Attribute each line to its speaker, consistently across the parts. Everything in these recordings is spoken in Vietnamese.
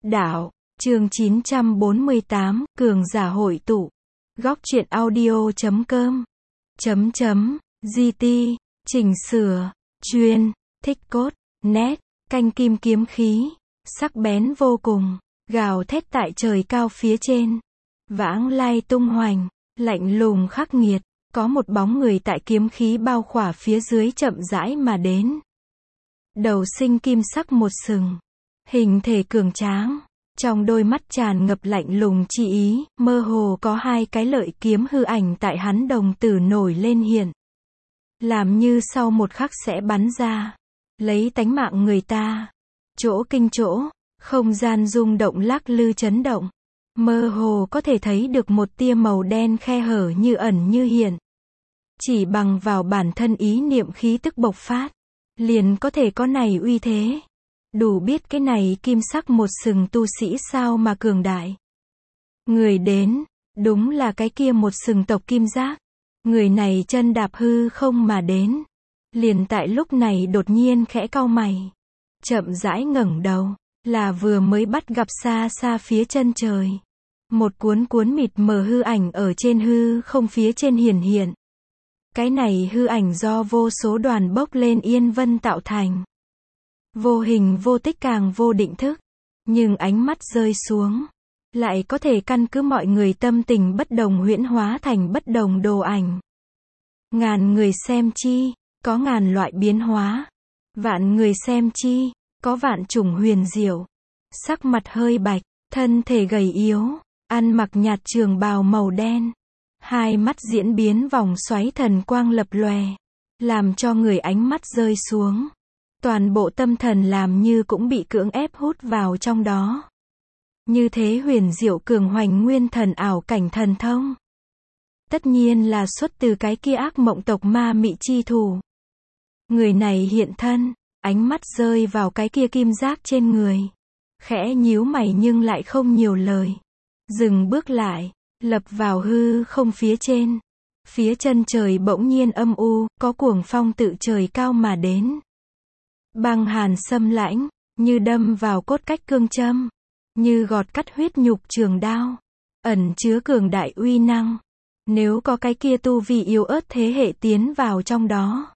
Speaker 1: Đạo, chương 948, cường giả hội tụ. Góc truyện audio.com. GT, chỉnh sửa, chuyên, thích cốt, nét, canh kim kiếm khí, sắc bén vô cùng, gào thét tại trời cao phía trên. Vãng lai tung hoành, lạnh lùng khắc nghiệt, có một bóng người tại kiếm khí bao khỏa phía dưới chậm rãi mà đến. Đầu sinh kim sắc một sừng, hình thể cường tráng, trong đôi mắt tràn ngập lạnh lùng chi ý, mơ hồ có hai cái lợi kiếm hư ảnh tại hắn đồng tử nổi lên hiện. Làm như sau một khắc sẽ bắn ra, lấy tánh mạng người ta. Chỗ kinh chỗ, không gian rung động lắc lư chấn động. Mơ hồ có thể thấy được một tia màu đen khe hở như ẩn như hiện. Chỉ bằng vào bản thân ý niệm khí tức bộc phát, liền có thể có này uy thế. Đủ biết cái này kim sắc một sừng tu sĩ sao mà cường đại. Người đến, đúng là cái kia một sừng tộc kim giác. Người này chân đạp hư không mà đến. Liền tại lúc này đột nhiên khẽ cau mày. Chậm rãi ngẩng đầu, là vừa mới bắt gặp xa xa phía chân trời. Một cuốn cuốn mịt mờ hư ảnh ở trên hư không phía trên hiển hiện. Cái này hư ảnh do vô số đoàn bốc lên yên vân tạo thành. Vô hình vô tích càng vô định thức. Nhưng ánh mắt rơi xuống, lại có thể căn cứ mọi người tâm tình bất đồng huyễn hóa thành bất đồng đồ ảnh. Ngàn người xem chi, có ngàn loại biến hóa. Vạn người xem chi, có vạn chủng huyền diệu. Sắc mặt hơi bạch, thân thể gầy yếu, ăn mặc nhạt trường bào màu đen. Hai mắt diễn biến vòng xoáy thần quang lập lòe, làm cho người ánh mắt rơi xuống. Toàn bộ tâm thần làm như cũng bị cưỡng ép hút vào trong đó. Như thế huyền diệu cường hoành nguyên thần ảo cảnh thần thông. Tất nhiên là xuất từ cái kia ác mộng tộc ma mị chi thủ. Người này hiện thân, ánh mắt rơi vào cái kia kim giác trên người. Khẽ nhíu mày nhưng lại không nhiều lời. Dừng bước lại, lập vào hư không phía trên. Phía chân trời bỗng nhiên âm u, có cuồng phong tự trời cao mà đến. Băng hàn xâm lãnh, như đâm vào cốt cách cương châm, như gọt cắt huyết nhục trường đao, ẩn chứa cường đại uy năng. Nếu có cái kia tu vi yếu ớt thế hệ tiến vào trong đó,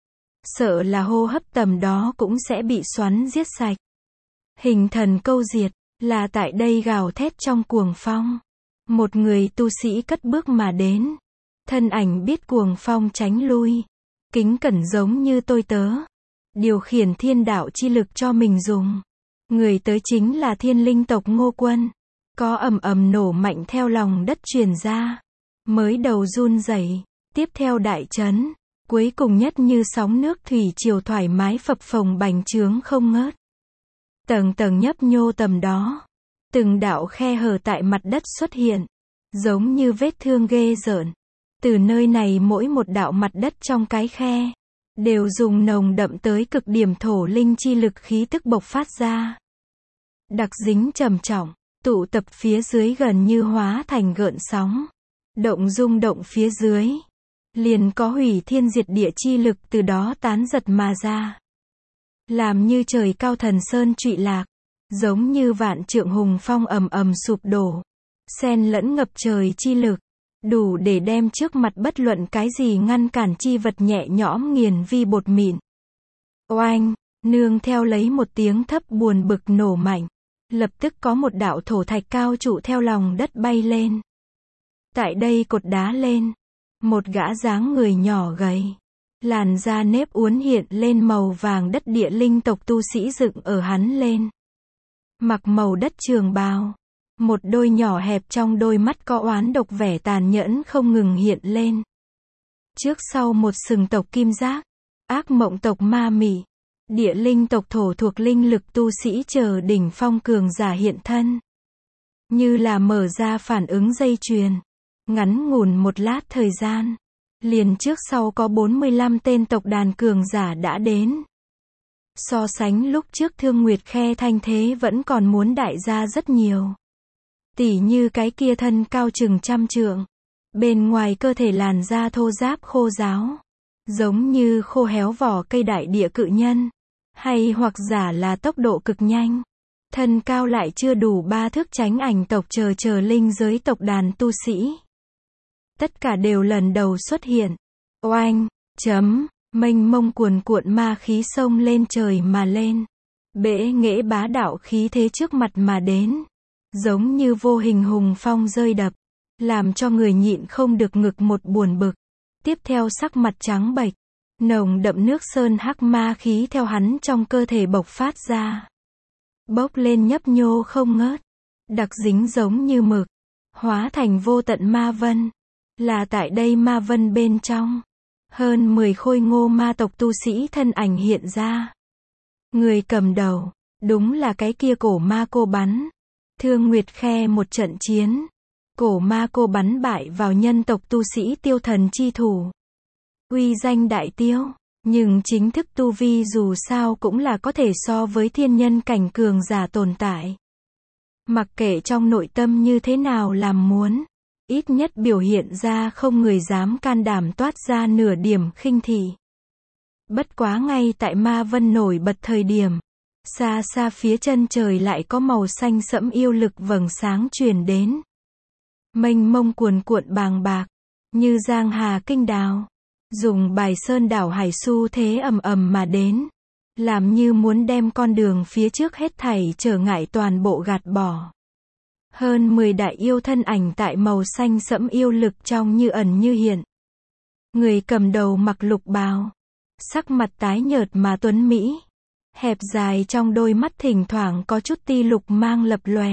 Speaker 1: sợ là hô hấp tầm đó cũng sẽ bị xoắn giết sạch. Hình thần câu diệt, là tại đây gào thét trong cuồng phong. Một người tu sĩ cất bước mà đến, thân ảnh biết cuồng phong tránh lui, kính cẩn giống như tôi tớ. Điều khiển thiên đạo chi lực cho mình dùng. Người tới chính là thiên linh tộc Ngô Quân. Có ầm ầm nổ mạnh theo lòng đất truyền ra. Mới đầu run rẩy, tiếp theo đại chấn, cuối cùng nhất như sóng nước thủy triều thoải mái phập phồng bành trướng không ngớt. Tầng tầng nhấp nhô tầm đó. Từng đạo khe hở tại mặt đất xuất hiện. Giống như vết thương ghê rợn. Từ nơi này mỗi một đạo mặt đất trong cái khe đều dùng nồng đậm tới cực điểm thổ linh chi lực khí tức bộc phát ra. Đặc dính trầm trọng, tụ tập phía dưới gần như hóa thành gợn sóng. Động rung động phía dưới. Liền có hủy thiên diệt địa chi lực từ đó tán giật mà ra. Làm như trời cao thần sơn trụy lạc. Giống như vạn trượng hùng phong ầm ầm sụp đổ. Xen lẫn ngập trời chi lực. Đủ để đem trước mặt bất luận cái gì ngăn cản chi vật nhẹ nhõm nghiền vi bột mịn. Oanh, nương theo lấy một tiếng thấp buồn bực nổ mạnh. Lập tức có một đạo thổ thạch cao trụ theo lòng đất bay lên. Tại đây cột đá lên. Một gã dáng người nhỏ gầy. Làn da nếp uốn hiện lên màu vàng đất địa linh tộc tu sĩ dựng ở hắn lên. Mặc màu đất trường bào. Một đôi nhỏ hẹp trong đôi mắt có oán độc vẻ tàn nhẫn không ngừng hiện lên. Trước sau một sừng tộc kim giác, ác mộng tộc ma mị, địa linh tộc thổ thuộc linh lực tu sĩ chờ đỉnh phong cường giả hiện thân. Như là mở ra phản ứng dây chuyền. Ngắn ngủn một lát thời gian, liền trước sau có 45 tên tộc đàn cường giả đã đến. So sánh lúc trước Thương Nguyệt Khe thanh thế vẫn còn muốn đại gia rất nhiều. Tỉ như cái kia thân cao chừng trăm trượng. Bên ngoài cơ thể làn da thô ráp khô ráo. Giống như khô héo vỏ cây đại địa cự nhân. Hay hoặc giả là tốc độ cực nhanh. thân cao lại chưa đủ 3 thước tránh ảnh tộc chờ linh giới tộc đàn tu sĩ. Tất cả đều lần đầu xuất hiện. Oanh, mênh mông cuồn cuộn ma khí xông lên trời mà lên. Bẽ nghễ bá đạo khí thế trước mặt mà đến. Giống như vô hình hùng phong rơi đập. Làm cho người nhịn không được ngực một buồn bực. Tiếp theo sắc mặt trắng bệch. Nồng đậm nước sơn hắc ma khí theo hắn trong cơ thể bộc phát ra. Bốc lên nhấp nhô không ngớt. Đặc dính giống như mực. Hóa thành vô tận ma vân. Là tại đây ma vân bên trong. Hơn 10 khôi ngô ma tộc tu sĩ thân ảnh hiện ra. Người cầm đầu, đúng là cái kia cổ ma cô bắn. Thương Nguyệt Khe một trận chiến. Cổ ma cô bắn bại vào nhân tộc tu sĩ tiêu thần chi thủ. Uy danh đại tiêu, nhưng chính thức tu vi dù sao cũng là có thể so với thiên nhân cảnh cường giả tồn tại. Mặc kệ trong nội tâm như thế nào làm muốn, ít nhất biểu hiện ra không người dám can đảm toát ra nửa điểm khinh thị. Bất quá ngay tại ma vân nổi bật thời điểm, xa xa phía chân trời lại có màu xanh sẫm yêu lực vầng sáng truyền đến. Mênh mông cuồn cuộn bàng bạc, như giang hà kinh đào, dùng bài sơn đảo hải xu thế ầm ầm mà đến, làm như muốn đem con đường phía trước hết thảy trở ngại toàn bộ gạt bỏ. Hơn 10 đại yêu thân ảnh tại màu xanh sẫm yêu lực trong như ẩn như hiện. Người cầm đầu mặc lục bào, sắc mặt tái nhợt mà tuấn mỹ, hẹp dài trong đôi mắt thỉnh thoảng có chút ti lục mang lập lòe.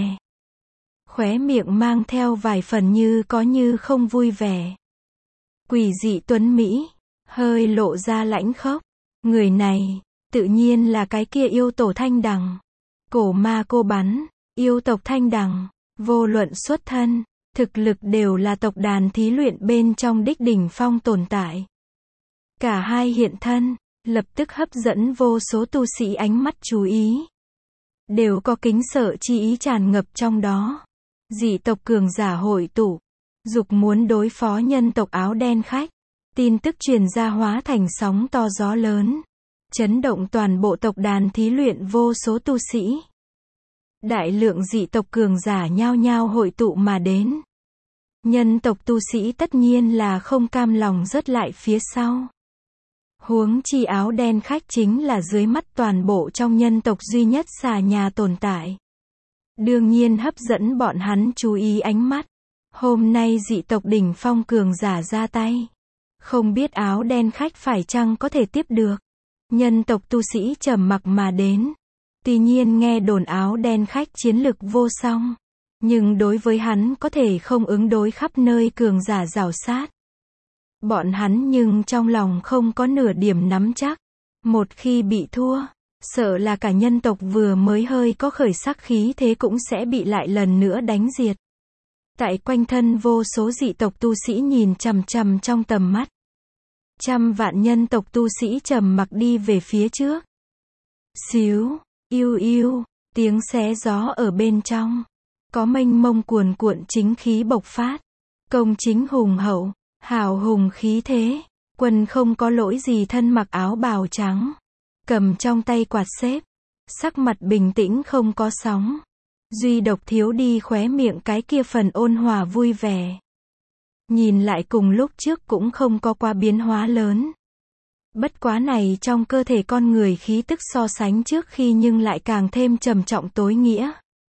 Speaker 1: Khóe miệng mang theo vài phần như có như không vui vẻ. Quỷ dị tuấn mỹ, hơi lộ ra lãnh khốc. Người này, tự nhiên là cái kia yêu tổ Thanh Đằng. Cổ ma cô bắn, yêu tộc Thanh Đằng, vô luận xuất thân, thực lực đều là tộc đàn thí luyện bên trong đích đỉnh phong tồn tại. Cả hai hiện thân, lập tức hấp dẫn vô số tu sĩ ánh mắt chú ý. Đều có kính sợ chi ý tràn ngập trong đó. Dị tộc cường giả hội tụ, dục muốn đối phó nhân tộc áo đen khách. Tin tức truyền ra hóa thành sóng to gió lớn, chấn động toàn bộ tộc đàn thí luyện vô số tu sĩ. Đại lượng dị tộc cường giả nhao nhao hội tụ mà đến. Nhân tộc tu sĩ tất nhiên là không cam lòng rớt lại phía sau. Huống chi áo đen khách chính là dưới mắt toàn bộ trong nhân tộc duy nhất xà nhà tồn tại. Đương nhiên hấp dẫn bọn hắn chú ý ánh mắt. Hôm nay dị tộc đỉnh phong cường giả ra tay. Không biết áo đen khách phải chăng có thể tiếp được. Nhân tộc tu sĩ trầm mặc mà đến. Tuy nhiên nghe đồn áo đen khách chiến lực vô song. Nhưng đối với hắn có thể không ứng đối khắp nơi cường giả rào sát. Bọn hắn nhưng trong lòng không có nửa điểm nắm chắc. Một khi bị thua, sợ là cả nhân tộc vừa mới hơi có khởi sắc khí thế cũng sẽ bị lại lần nữa đánh diệt. Tại quanh thân vô số dị tộc tu sĩ nhìn chằm chằm trong tầm mắt. Trăm vạn nhân tộc tu sĩ trầm mặc đi về phía trước. Xíu, yêu yêu, tiếng xé gió ở bên trong. Có mênh mông cuồn cuộn chính khí bộc phát. Công chính hùng hậu, hào hùng khí thế. Quân không có lỗi gì thân mặc áo bào trắng. Cầm trong tay quạt xếp. Sắc mặt bình tĩnh không có sóng. Duy độc thiếu đi khóe miệng cái kia phần ôn hòa vui vẻ. Nhìn lại cùng lúc trước cũng không có qua biến hóa lớn. Bất quá này trong cơ thể con người khí tức so sánh trước khi nhưng lại càng thêm trầm trọng tối nghĩa.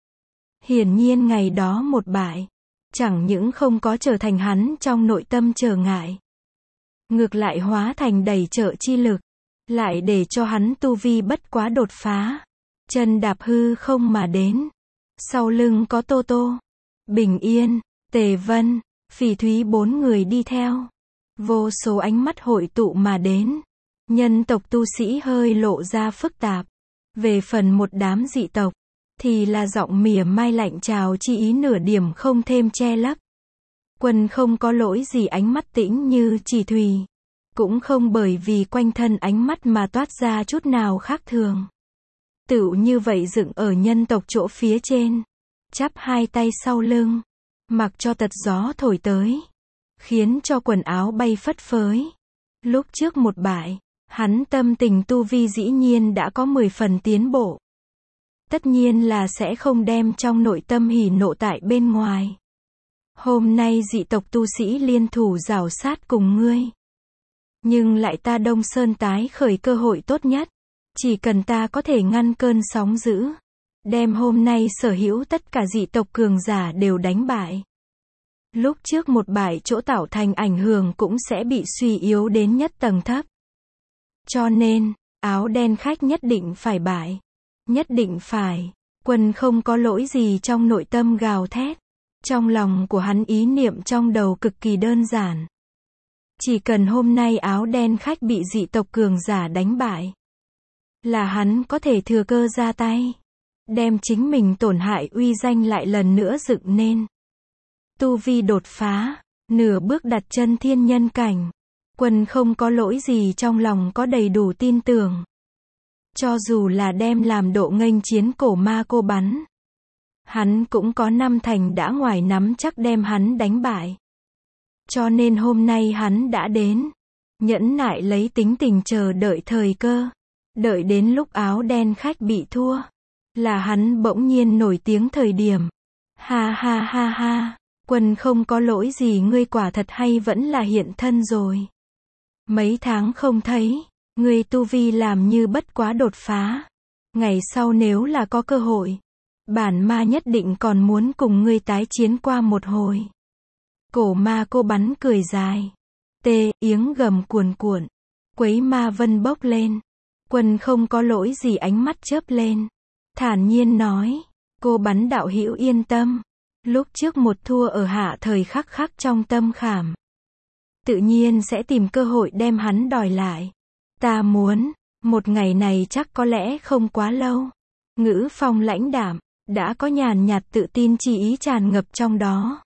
Speaker 1: Hiển nhiên ngày đó một bại, chẳng những không có trở thành hắn trong nội tâm trở ngại. Ngược lại hóa thành đầy trợ chi lực, lại để cho hắn tu vi bất quá đột phá. Chân đạp hư không mà đến. Sau lưng có Tô Tô, Bình Yên, Tề Vân, Phỉ Thúy 4 người đi theo. Vô số ánh mắt hội tụ mà đến. Nhân tộc tu sĩ hơi lộ ra phức tạp. Về phần một đám dị tộc, thì là giọng mỉa mai lạnh chào chi ý nửa điểm không thêm che lấp. Quân không có lỗi gì ánh mắt tĩnh như chỉ thùy. Cũng không bởi vì quanh thân ánh mắt mà toát ra chút nào khác thường. Tựu như vậy dựng ở nhân tộc chỗ phía trên. Chắp hai tay sau lưng. Mặc cho tật gió thổi tới. Khiến cho quần áo bay phất phới. Lúc trước một bại, hắn tâm tình tu vi dĩ nhiên đã có 10 phần tiến bộ. tất nhiên là sẽ không đem trong nội tâm hỉ nộ tại bên ngoài. Hôm nay dị tộc tu sĩ liên thủ rảo sát cùng ngươi. Nhưng lại ta Đông Sơn tái khởi cơ hội tốt nhất. Chỉ cần ta có thể ngăn cơn sóng dữ. Đem hôm nay sở hữu tất cả dị tộc cường giả đều đánh bại. Lúc trước một bại chỗ tạo thành ảnh hưởng cũng sẽ bị suy yếu đến nhất tầng thấp. Cho nên, áo đen khách nhất định phải bại. Nhất định phải. Quân không có lỗi gì trong nội tâm gào thét. Trong lòng của hắn ý niệm trong đầu cực kỳ đơn giản. Chỉ cần hôm nay áo đen khách bị dị tộc cường giả đánh bại. Là hắn có thể thừa cơ ra tay. Đem chính mình tổn hại uy danh lại lần nữa dựng nên. Tu vi đột phá. Nửa bước đặt chân thiên nhân cảnh. Quân không có lỗi gì trong lòng có đầy đủ tin tưởng. Cho dù là đem làm độ nghênh chiến cổ ma cô bắn. Hắn cũng có 5 thành đã ngoài nắm chắc đem hắn đánh bại. Cho nên hôm nay hắn đã đến. Nhẫn nại lấy tính tình chờ đợi thời cơ. Đợi đến lúc áo đen khách bị thua. Là hắn bỗng nhiên nổi tiếng thời điểm. Ha ha ha ha. Quân không có lỗi gì, ngươi quả thật hay vẫn là hiện thân rồi. Mấy tháng không thấy. Ngươi tu vi làm như bất quá đột phá. Ngày sau nếu là có cơ hội. Bản ma nhất định còn muốn cùng ngươi tái chiến qua một hồi. Cổ ma cô bắn cười dài. Yếng gầm cuồn cuộn. Quấy ma vân bốc lên. Quân không có lỗi gì ánh mắt chớp lên. Thản nhiên nói. Cô bắn đạo hữu yên tâm. Lúc trước một thua ở hạ thời khắc khắc trong tâm khảm. Tự nhiên sẽ tìm cơ hội đem hắn đòi lại. Ta muốn. Một ngày này chắc có lẽ không quá lâu. Ngữ phong lãnh đạm. Đã có nhàn nhạt tự tin chi ý tràn ngập trong đó.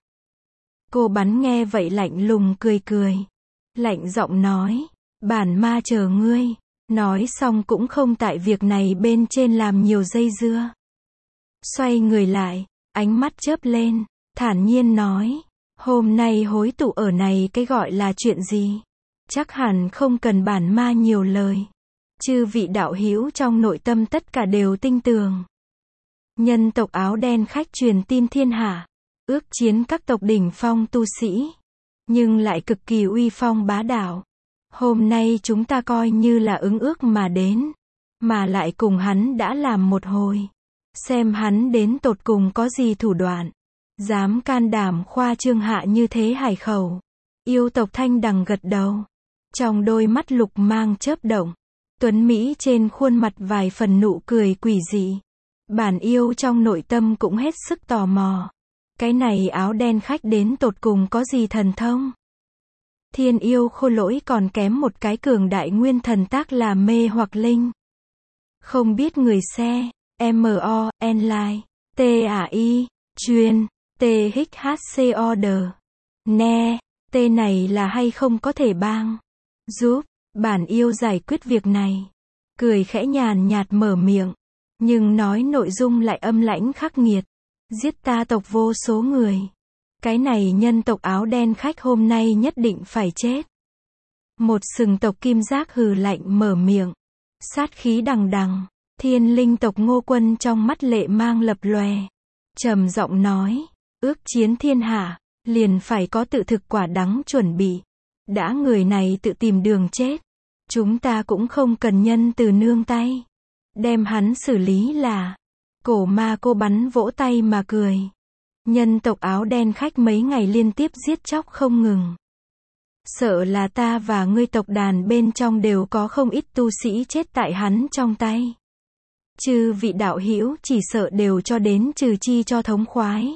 Speaker 1: Cô bắn nghe vậy lạnh lùng cười cười. Lạnh giọng nói. Bản ma chờ ngươi. Nói xong cũng không tại việc này bên trên làm nhiều dây dưa. Xoay người lại. Ánh mắt chớp lên. Thản nhiên nói. Hôm nay hối tụ ở này cái gọi là chuyện gì? Chắc hẳn không cần bản ma nhiều lời. Chư vị đạo hữu trong nội tâm tất cả đều tinh tường. Nhân tộc áo đen khách truyền tin thiên hạ. Ước chiến các tộc đỉnh phong tu sĩ. Nhưng lại cực kỳ uy phong bá đạo. Hôm nay chúng ta coi như là ứng ước mà đến. Mà lại cùng hắn đã làm một hồi. Xem hắn đến tột cùng có gì thủ đoạn. Dám can đảm khoa trương hạ như thế hải khẩu. Yêu tộc Thanh Đằng gật đầu. Trong đôi mắt lục mang chớp động. Tuấn Mỹ trên khuôn mặt vài phần nụ cười quỷ dị. Bản yêu trong nội tâm cũng hết sức tò mò. Cái này áo đen khách đến tột cùng có gì thần thông? Thiên yêu khô lỗi còn kém một cái cường đại nguyên thần tác là mê hoặc linh. Không biết người xe. MONLINE. TAI. Chuyên. THC order. Nè. T này là hay không có thể bang. Giúp. Bản yêu giải quyết việc này. Cười khẽ nhàn nhạt mở miệng. Nhưng nói nội dung lại âm lãnh khắc nghiệt. Giết ta tộc vô số người. Cái này nhân tộc áo đen khách hôm nay nhất định phải chết. Một sừng tộc kim giác hừ lạnh mở miệng. Sát khí đằng đằng. Thiên linh tộc Ngô Quân trong mắt lệ mang lập lòe. Trầm giọng nói. Ước chiến thiên hạ. Liền phải có tự thực quả đắng chuẩn bị. Đã người này tự tìm đường chết. Chúng ta cũng không cần nhân từ nương tay. Đem hắn xử lý là. Cổ ma cô bắn vỗ tay mà cười. Nhân tộc áo đen khách mấy ngày liên tiếp giết chóc không ngừng. Sợ là ta và ngươi tộc đàn bên trong đều có không ít tu sĩ chết tại hắn trong tay. Chư vị đạo hữu chỉ sợ đều cho đến trừ chi cho thống khoái.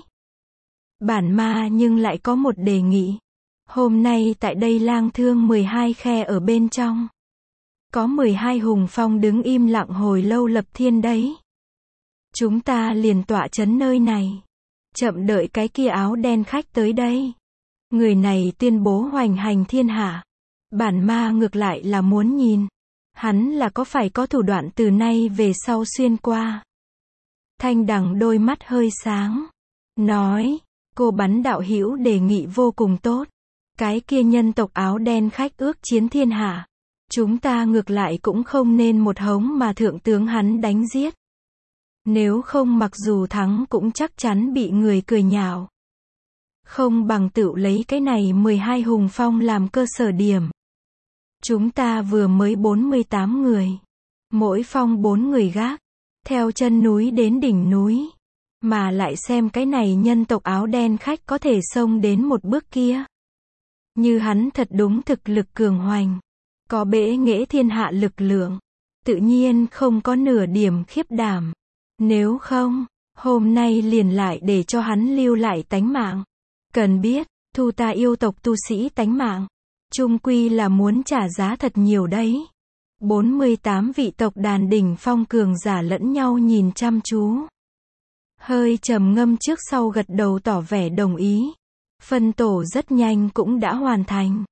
Speaker 1: Bản ma nhưng lại có một đề nghị. Hôm nay tại đây lang thương 12 khe ở bên trong. Có 12 hùng phong đứng im lặng hồi lâu lập thiên đấy. Chúng ta liền tọa chấn nơi này. Chậm đợi cái kia áo đen khách tới đây. Người này tuyên bố hoành hành thiên hạ. Bản ma ngược lại là muốn nhìn. Hắn là có phải có thủ đoạn từ nay về sau xuyên qua. Thanh Đằng đôi mắt hơi sáng. Nói. Cô bắn đạo hữu đề nghị vô cùng tốt. Cái kia nhân tộc áo đen khách ước chiến thiên hạ. Chúng ta ngược lại cũng không nên một hống mà thượng tướng hắn đánh giết. Nếu không mặc dù thắng cũng chắc chắn bị người cười nhạo. Không bằng tựu lấy cái này 12 hùng phong làm cơ sở điểm. Chúng ta vừa mới 48 người. Mỗi phong 4 người gác. Theo chân núi đến đỉnh núi. Mà lại xem cái này nhân tộc áo đen khách có thể xông đến một bước kia. Như hắn thật đúng thực lực cường hoành. Có bẽ nghễ thiên hạ lực lượng. Tự nhiên không có nửa điểm khiếp đảm. Nếu không, hôm nay liền lại để cho hắn lưu lại tánh mạng. Cần biết, thu ta yêu tộc tu sĩ tánh mạng. Chung quy là muốn trả giá thật nhiều đấy. 48 vị tộc đàn đỉnh phong cường giả lẫn nhau nhìn chăm chú. Hơi trầm ngâm trước sau gật đầu tỏ vẻ đồng ý. Phân tổ rất nhanh cũng đã hoàn thành.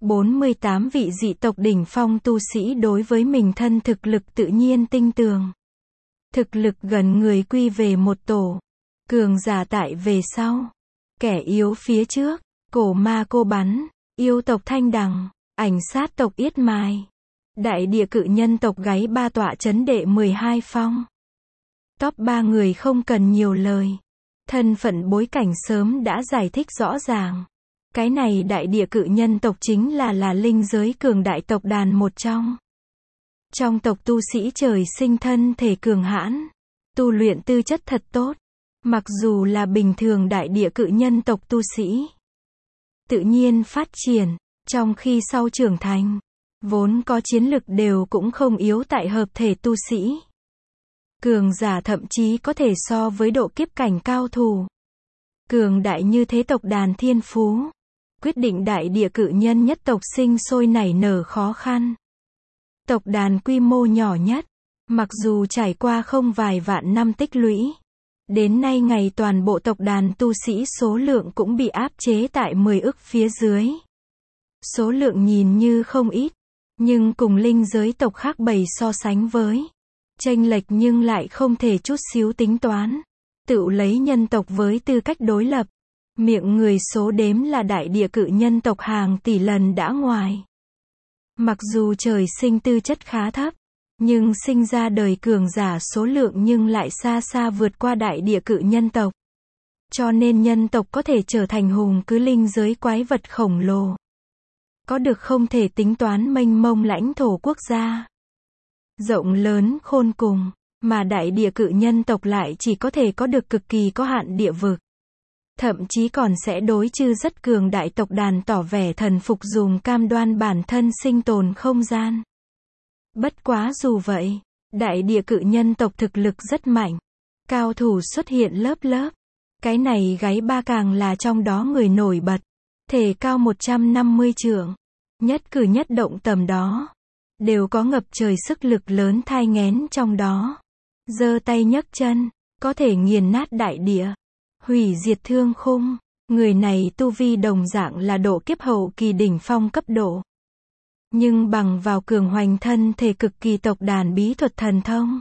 Speaker 1: 48 vị dị tộc đỉnh phong tu sĩ đối với mình thân thực lực tự nhiên tinh tường. Thực lực gần người quy về một tổ. Cường giả tại về sau. Kẻ yếu phía trước. Cổ ma cô bắn. Yêu tộc thanh đằng. Ảnh sát tộc yết mai. Đại địa cự nhân tộc gáy ba tọa chấn đệ 12 phong. Top 3 người không cần nhiều lời. Thân phận bối cảnh sớm đã giải thích rõ ràng. Cái này đại địa cự nhân tộc chính là linh giới cường đại tộc đàn một trong. Trong tộc tu sĩ trời sinh thân thể cường hãn. Tu luyện tư chất thật tốt. Mặc dù là bình thường đại địa cự nhân tộc tu sĩ. Tự nhiên phát triển. Trong khi sau trưởng thành. Vốn có chiến lực đều cũng không yếu tại hợp thể tu sĩ. Cường giả thậm chí có thể so với độ kiếp cảnh cao thủ. Cường đại như thế tộc đàn thiên phú. Quyết định đại địa cự nhân nhất tộc sinh sôi nảy nở khó khăn. Tộc đàn quy mô nhỏ nhất. Mặc dù trải qua không vài vạn năm tích lũy. Đến nay ngày toàn bộ tộc đàn tu sĩ số lượng cũng bị áp chế tại 10 ức phía dưới. Số lượng nhìn như không ít. Nhưng cùng linh giới tộc khác bầy so sánh với. Chênh lệch nhưng lại không thể chút xíu tính toán. Tự lấy nhân tộc với tư cách đối lập. Miệng người số đếm là đại địa cự nhân tộc hàng tỷ lần đã ngoài. Mặc dù trời sinh tư chất khá thấp. Nhưng sinh ra đời cường giả số lượng nhưng lại xa xa vượt qua đại địa cự nhân tộc. Cho nên nhân tộc có thể trở thành hùng cứ linh giới quái vật khổng lồ. Có được không thể tính toán mênh mông lãnh thổ quốc gia. Rộng lớn khôn cùng, mà đại địa cự nhân tộc lại chỉ có thể có được cực kỳ có hạn địa vực. Thậm chí còn sẽ đối chư rất cường đại tộc đàn tỏ vẻ thần phục dùng cam đoan bản thân sinh tồn không gian. Bất quá dù vậy, đại địa cự nhân tộc thực lực rất mạnh. Cao thủ xuất hiện lớp lớp. Cái này gáy ba càng là trong đó người nổi bật. Thể cao 150 trượng. Nhất cử nhất động tầm đó. Đều có ngập trời sức lực lớn thai nghén trong đó. Giơ tay nhấc chân. Có thể nghiền nát đại địa. Hủy diệt thương khung. Người này tu vi đồng dạng là độ kiếp hậu kỳ đỉnh phong cấp độ. Nhưng bằng vào cường hoành thân thể cực kỳ tộc đàn bí thuật thần thông.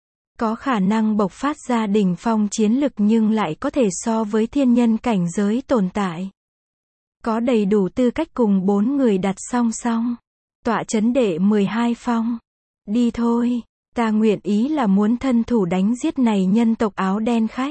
Speaker 1: Có khả năng bộc phát ra đỉnh phong chiến lực nhưng lại có thể so với thiên nhân cảnh giới tồn tại. Có đầy đủ tư cách cùng 4 người đặt song song. Tọa chấn đệ 12 phong. Đi thôi, ta nguyện ý là muốn thân thủ đánh giết này nhân tộc áo đen khách.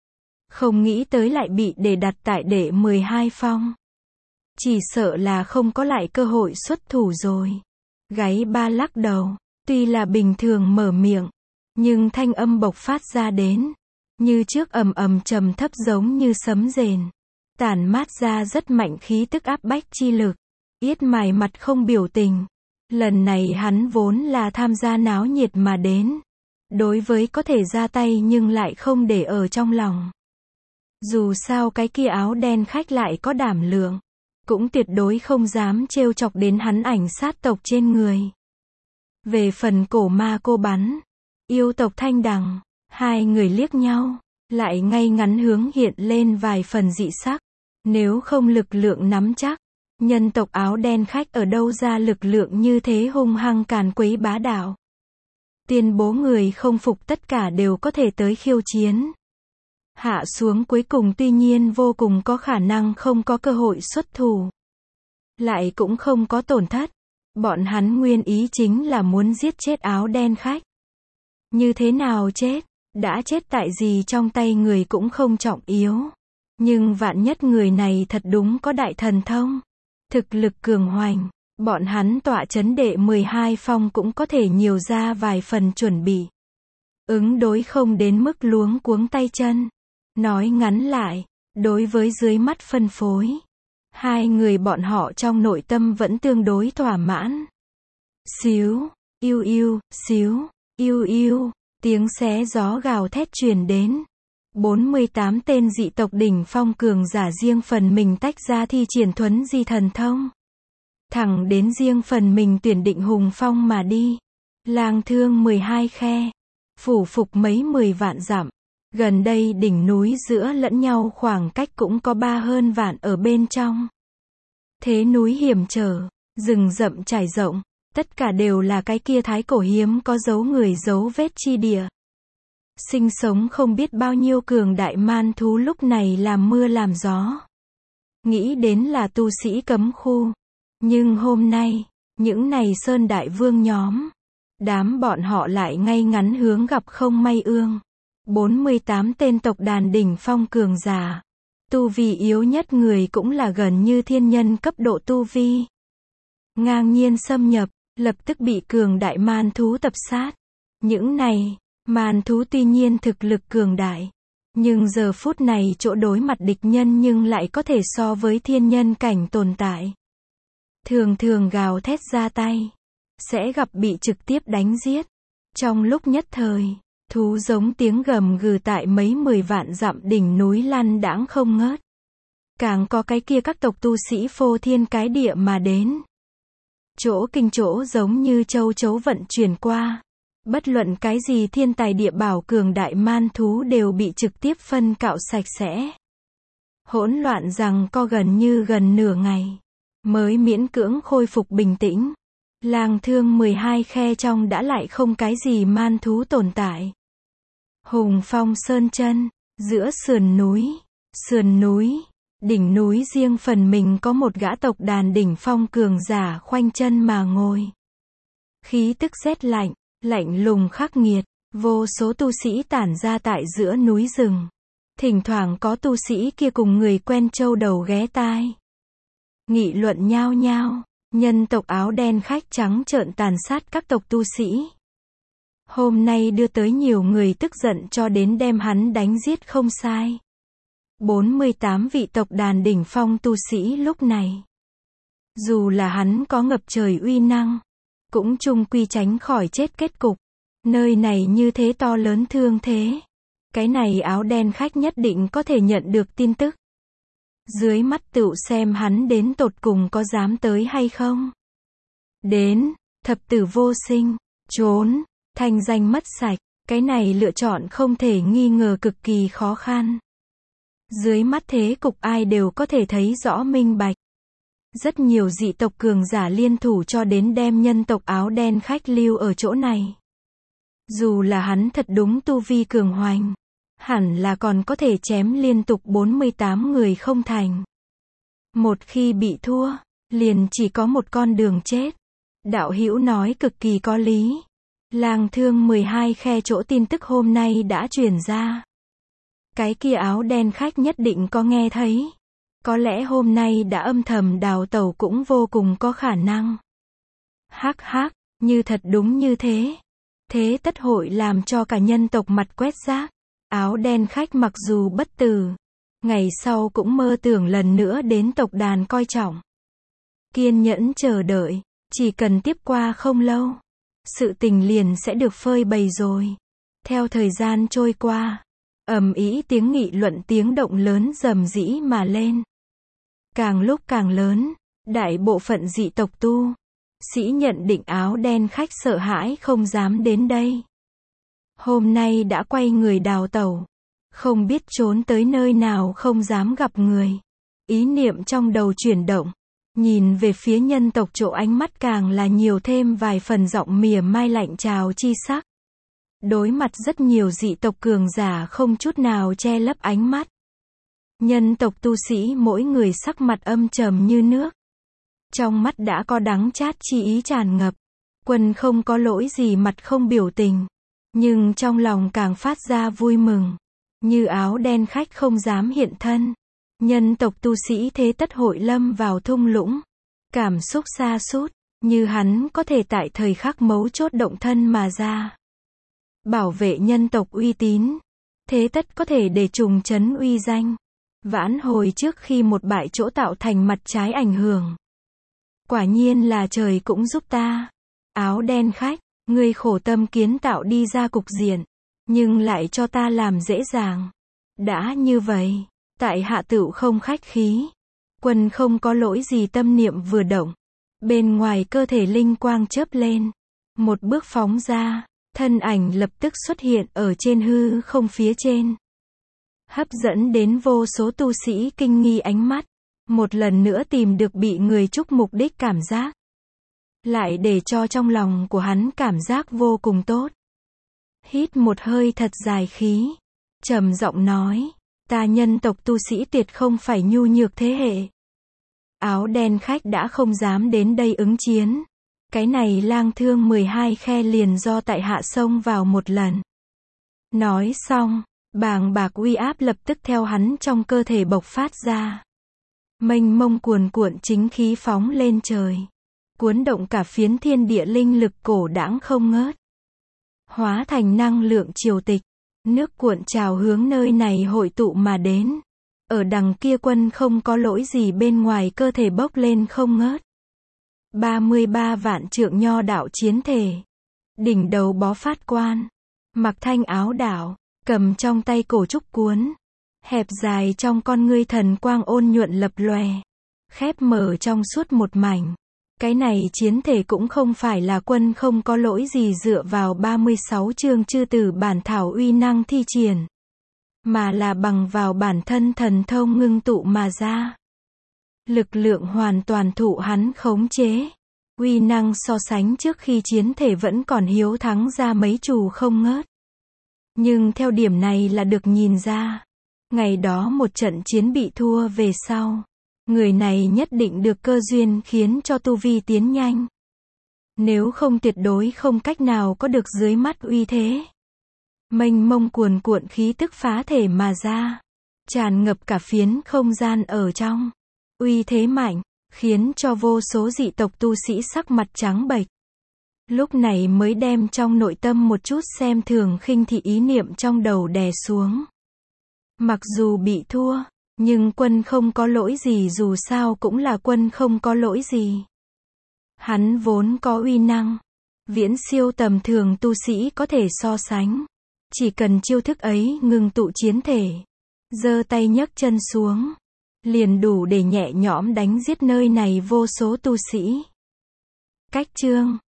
Speaker 1: Không nghĩ tới lại bị để đặt tại đệ 12 phong. Chỉ sợ là không có lại cơ hội xuất thủ rồi. Gáy ba lắc đầu. Tuy là bình thường mở miệng. Nhưng thanh âm bộc phát ra đến. Như trước ầm ầm trầm thấp giống như sấm rền. Tản mát ra rất mạnh khí tức áp bách chi lực. Yết mài mặt không biểu tình. Lần này hắn vốn là tham gia náo nhiệt mà đến. Đối với có thể ra tay nhưng lại không để ở trong lòng. Dù sao cái kia áo đen khách lại có đảm lượng. Cũng tuyệt đối không dám trêu chọc đến hắn ảnh sát tộc trên người. Về phần cổ ma cô bắn. Yêu tộc thanh đằng. Hai người liếc nhau. Lại ngay ngắn hướng hiện lên vài phần dị sắc. Nếu không lực lượng nắm chắc. Nhân tộc áo đen khách ở đâu ra lực lượng như thế hung hăng càn quấy bá đạo. Tuyên bố người không phục tất cả đều có thể tới khiêu chiến. Hạ xuống cuối cùng tuy nhiên vô cùng có khả năng không có cơ hội xuất thủ. Lại cũng không có tổn thất. Bọn hắn nguyên ý chính là muốn giết chết áo đen khách. Như thế nào chết? đã chết tại gì trong tay người cũng không trọng yếu. Nhưng vạn nhất người này thật đúng có đại thần thông, thực lực cường hoành, bọn hắn tọa chấn đệ 12 phong cũng có thể nhiều ra vài phần chuẩn bị. Ứng đối không đến mức luống cuống tay chân. Nói ngắn lại, đối với dưới mắt phân phối, hai người bọn họ trong nội tâm vẫn tương đối thỏa mãn. Xíu, xíu, tiếng xé gió gào thét truyền đến. 48 tên dị tộc đỉnh phong cường giả riêng phần mình tách ra thi triển thuấn di thần thông. Thẳng đến riêng phần mình tuyển định hùng phong mà đi. Lang thương 12 khe. Phủ phục mấy 10 vạn dặm. Gần đây đỉnh núi giữa lẫn nhau khoảng cách cũng có 3 hơn vạn ở bên trong. Thế núi hiểm trở, rừng rậm trải rộng, tất cả đều là cái kia thái cổ hiếm có dấu người dấu vết chi địa. Sinh sống không biết bao nhiêu cường đại man thú lúc này làm mưa làm gió. Nghĩ đến là tu sĩ cấm khu. Nhưng hôm nay, những này sơn đại vương nhóm, đám bọn họ lại ngay ngắn hướng gặp không may ương. 48 tên tộc đàn đỉnh phong cường giả. Tu vi yếu nhất người cũng là gần như thiên nhân cấp độ tu vi. Ngang nhiên xâm nhập, lập tức bị cường đại man thú tập sát. Những này, man thú tuy nhiên thực lực cường đại, nhưng giờ phút này chỗ đối mặt địch nhân nhưng lại có thể so với thiên nhân cảnh tồn tại. Thường thường gào thét ra tay, sẽ gặp bị trực tiếp đánh giết. Trong lúc nhất thời, thú giống tiếng gầm gừ tại mấy 10 vạn dặm đỉnh núi lăn đãng không ngớt. Càng có cái kia các tộc tu sĩ phô thiên cái địa mà đến. Chỗ kinh chỗ giống như châu chấu vận chuyển qua. Bất luận cái gì thiên tài địa bảo cường đại man thú đều bị trực tiếp phân cạo sạch sẽ. Hỗn loạn rằng co gần nửa ngày, mới miễn cưỡng khôi phục bình tĩnh. Lang thương 12 khe trong đã lại không cái gì man thú tồn tại. Hùng phong sơn chân, giữa sườn núi, đỉnh núi riêng phần mình có một gã tộc đàn đỉnh phong cường giả khoanh chân mà ngồi. Khí tức rét lạnh, lạnh lùng khắc nghiệt, vô số tu sĩ tản ra tại giữa núi rừng. Thỉnh thoảng có tu sĩ kia cùng người quen châu đầu ghé tai. Nghị luận nhao nhao, nhân tộc áo đen khách trắng trợn tàn sát các tộc tu sĩ. Hôm nay đưa tới nhiều người tức giận cho đến đem hắn đánh giết không sai. 48 vị tộc đàn đỉnh phong tu sĩ lúc này. Dù là hắn có ngập trời uy năng, cũng chung quy tránh khỏi chết kết cục. Nơi này như thế to lớn thương thế. Cái này áo đen khách nhất định có thể nhận được tin tức. Dưới mắt tựu xem hắn đến tột cùng có dám tới hay không. Đến, thập tử vô sinh, trốn, thanh danh mất sạch. Cái này lựa chọn không thể nghi ngờ cực kỳ khó khăn. Dưới mắt thế cục ai đều có thể thấy rõ minh bạch. Rất nhiều dị tộc cường giả liên thủ cho đến đem nhân tộc áo đen khách lưu ở chỗ này. Dù là hắn thật đúng tu vi cường hoành, hẳn là còn có thể chém liên tục 48 người không thành. Một khi bị thua, liền chỉ có một con đường chết. Đạo hữu nói cực kỳ có lý. Lang thương 12 khe chỗ tin tức hôm nay đã truyền ra. Cái kia áo đen khách nhất định có nghe thấy. Có lẽ hôm nay đã âm thầm đào tẩu cũng vô cùng có khả năng. Hắc hắc, như thật đúng như thế. Thế tất hội làm cho cả nhân tộc mặt quét rác. Áo đen khách mặc dù bất tử, ngày sau cũng mơ tưởng lần nữa đến tộc đàn coi trọng. Kiên nhẫn chờ đợi, chỉ cần tiếp qua không lâu, sự tình liền sẽ được phơi bày rồi. Theo thời gian trôi qua, ầm ĩ tiếng nghị luận tiếng động lớn rầm rĩ mà lên. Càng lúc càng lớn, đại bộ phận dị tộc tu sĩ nhận định áo đen khách sợ hãi không dám đến đây. Hôm nay đã quay người đào tẩu, không biết trốn tới nơi nào không dám gặp người. Ý niệm trong đầu chuyển động, nhìn về phía nhân tộc chỗ ánh mắt càng là nhiều thêm vài phần giọng mỉa mai lạnh trào chi sắc. Đối mặt rất nhiều dị tộc cường giả không chút nào che lấp ánh mắt. Nhân tộc tu sĩ mỗi người sắc mặt âm trầm như nước. Trong mắt đã có đắng chát chi ý tràn ngập. Quân không có lỗi gì mặt không biểu tình. Nhưng trong lòng càng phát ra vui mừng. Như áo đen khách không dám hiện thân. Nhân tộc tu sĩ thế tất hội lâm vào thung lũng. Cảm xúc sa sút, như hắn có thể tại thời khắc mấu chốt động thân mà ra. Bảo vệ nhân tộc uy tín. Thế tất có thể để trùng trấn uy danh. Vãn hồi trước khi một bại chỗ tạo thành mặt trái ảnh hưởng. Quả nhiên là trời cũng giúp ta. Áo đen khách, ngươi khổ tâm kiến tạo đi ra cục diện. Nhưng lại cho ta làm dễ dàng. Đã như vậy, tại hạ tựu không khách khí. Quân không có lỗi gì tâm niệm vừa động. Bên ngoài cơ thể linh quang chớp lên. Một bước phóng ra, thân ảnh lập tức xuất hiện ở trên hư không phía trên. Hấp dẫn đến vô số tu sĩ kinh nghi ánh mắt. Một lần nữa tìm được bị người chúc mục đích cảm giác. Lại để cho trong lòng của hắn cảm giác vô cùng tốt. Hít một hơi thật dài khí. Trầm giọng nói, ta nhân tộc tu sĩ tuyệt không phải nhu nhược thế hệ. Áo đen khách đã không dám đến đây ứng chiến. Cái này lang thương 12 khe liền do tại hạ xông vào một lần. Nói xong, bàng bạc uy áp lập tức theo hắn trong cơ thể bộc phát ra. Mênh mông cuồn cuộn chính khí phóng lên trời. Cuốn động cả phiến thiên địa linh lực cổ đãng không ngớt. Hóa thành năng lượng triều tịch. Nước cuộn trào hướng nơi này hội tụ mà đến. Ở đằng kia quân không có lỗi gì bên ngoài cơ thể bốc lên không ngớt. 33 vạn trượng nho đạo chiến thể. Đỉnh đầu bó phát quan. Mặc thanh áo đảo. Cầm trong tay cổ trúc cuốn. Hẹp dài trong con ngươi thần quang ôn nhuận lập lòe. Khép mở trong suốt một mảnh. Cái này chiến thể cũng không phải là quân không có lỗi gì dựa vào 36 chương chư tử bản thảo uy năng thi triển. Mà là bằng vào bản thân thần thông ngưng tụ mà ra. Lực lượng hoàn toàn thụ hắn khống chế. Uy năng so sánh trước khi chiến thể vẫn còn hiếu thắng ra mấy trù không ngớt. Nhưng theo điểm này là được nhìn ra. Ngày đó một trận chiến bị thua về sau. Người này nhất định được cơ duyên khiến cho tu vi tiến nhanh. Nếu không tuyệt đối không cách nào có được dưới mắt uy thế. Mênh mông cuồn cuộn khí tức phá thể mà ra. Tràn ngập cả phiến không gian ở trong. Uy thế mạnh, khiến cho vô số dị tộc tu sĩ sắc mặt trắng bệch. Lúc này mới đem trong nội tâm một chút xem thường khinh thị ý niệm trong đầu đè xuống. Mặc dù bị thua, nhưng quân không có lỗi gì dù sao cũng là quân không có lỗi gì. Hắn vốn có uy năng, viễn siêu tầm thường tu sĩ có thể so sánh. Chỉ cần chiêu thức ấy ngừng tụ chiến thể, giơ tay nhấc chân xuống, liền đủ để nhẹ nhõm đánh giết nơi này vô số tu sĩ. Cách chương